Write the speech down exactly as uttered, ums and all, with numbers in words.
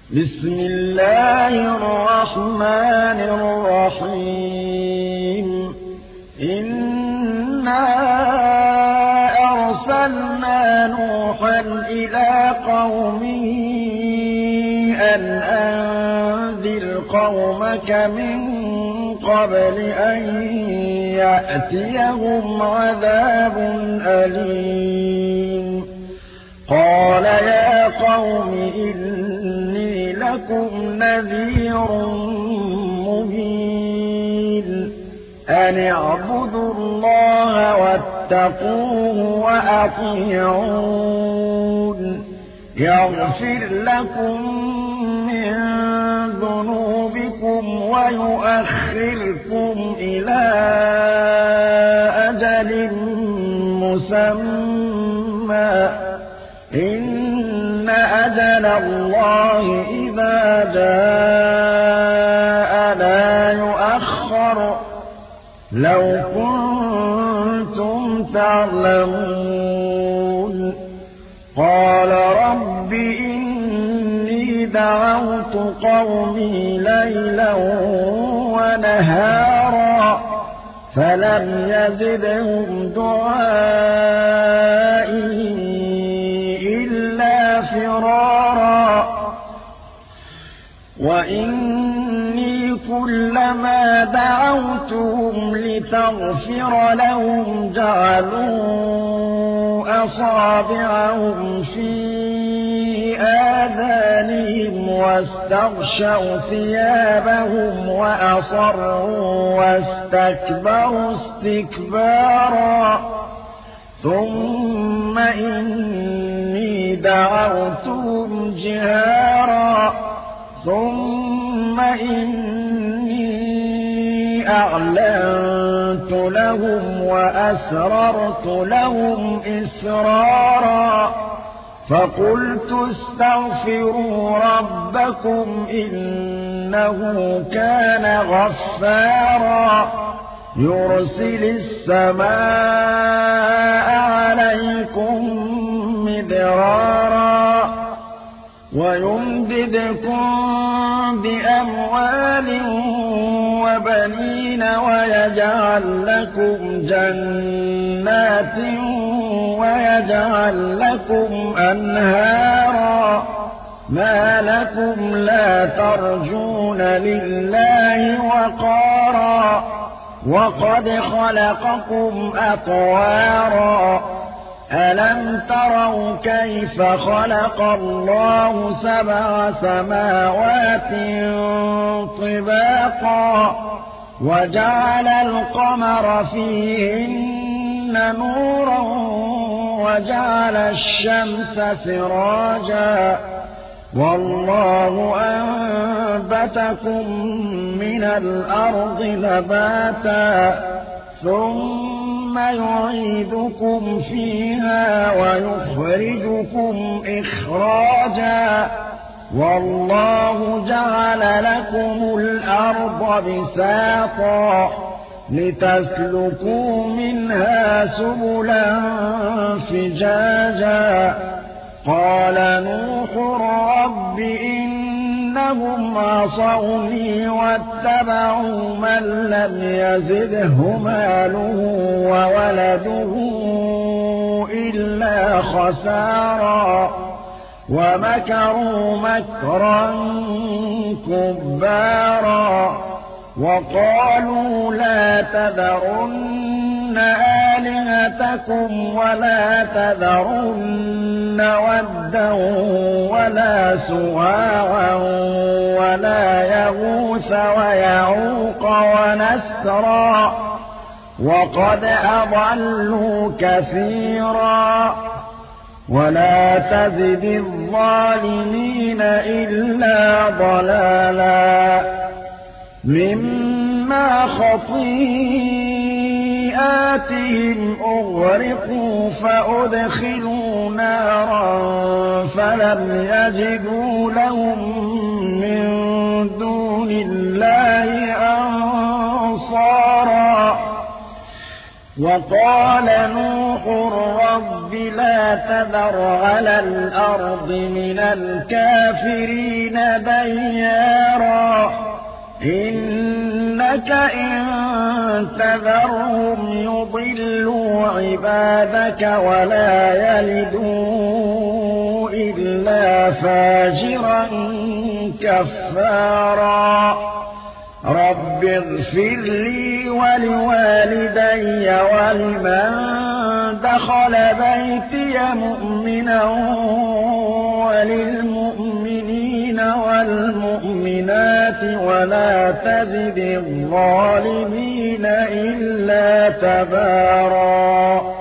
بسم الله الرحمن الرحيم إنا أرسلنا نوحا إلى قومه أن أنذر قومك من قبل أن يأتيهم عذاب أليم قال يا قوم إني لكم نذير مبين أن اعبدوا الله واتقوه وأطيعون يغفر لكم من ذنوبكم ويؤخركم إلى أجل مسمى إن أجل الله إذا جاء لا يؤخر لو كنتم تعلمون قال رب إني دعوت قومي ليلا ونهارا فلم يزدهم دعائي إلا فرارا وإني كلما دعوتهم لتغفر لهم جعلوا أصابعهم في آذانهم واستغشوا ثيابهم وأصروا واستكبروا استكبارا ثم إني دعوتهم جهارا ثم إني أعلنت لهم وأسررت لهم إسرارا فقلت استغفروا ربكم إنه كان غفارا يرسل السماء عليكم مدرارا ويمددكم بأموال وبنين ويجعل لكم جنات ويجعل لكم أنهارا ما لكم لا ترجون لله وقارا وقد خلقكم أطوارا ألم تروا كيف خلق الله سبع سماوات طباقا وجعل القمر فيهن نورا وجعل الشمس سراجا والله أنبتكم من الأرض نباتا ثم يعيدكم فيها ويخرجكم إخراجا والله جعل لكم الأرض بساطا لتسلكوا منها سبلا فجاجا قال نوح رب إنهم عصوني واتبعوا من لم يزده ماله وولده إلا خسارا ومكروا مكرا كبارا وقالوا لا تذرن آلهتكم ولا تذرن ودا ولا سواعا ولا يغوث ويعوق ونسرا وقد أضلوا كثيرا ولا تزد الظالمين إلا ضلالا مما خطيئاتهم أغرقوا فأدخلوا نارا فلم يجدوا لهم من دون الله أنصارا وقال نوح رب لا تذر على الأرض من الكافرين ديارا إنك إن تذرهم يضلوا عبادك ولا يلدوا إلا فاجرا كفارا رب اغفر لي ولوالدي ولمن دخل بيتي مؤمنا وللمؤمنين والمؤمنات ولا تزد الظالمين إلا تبارا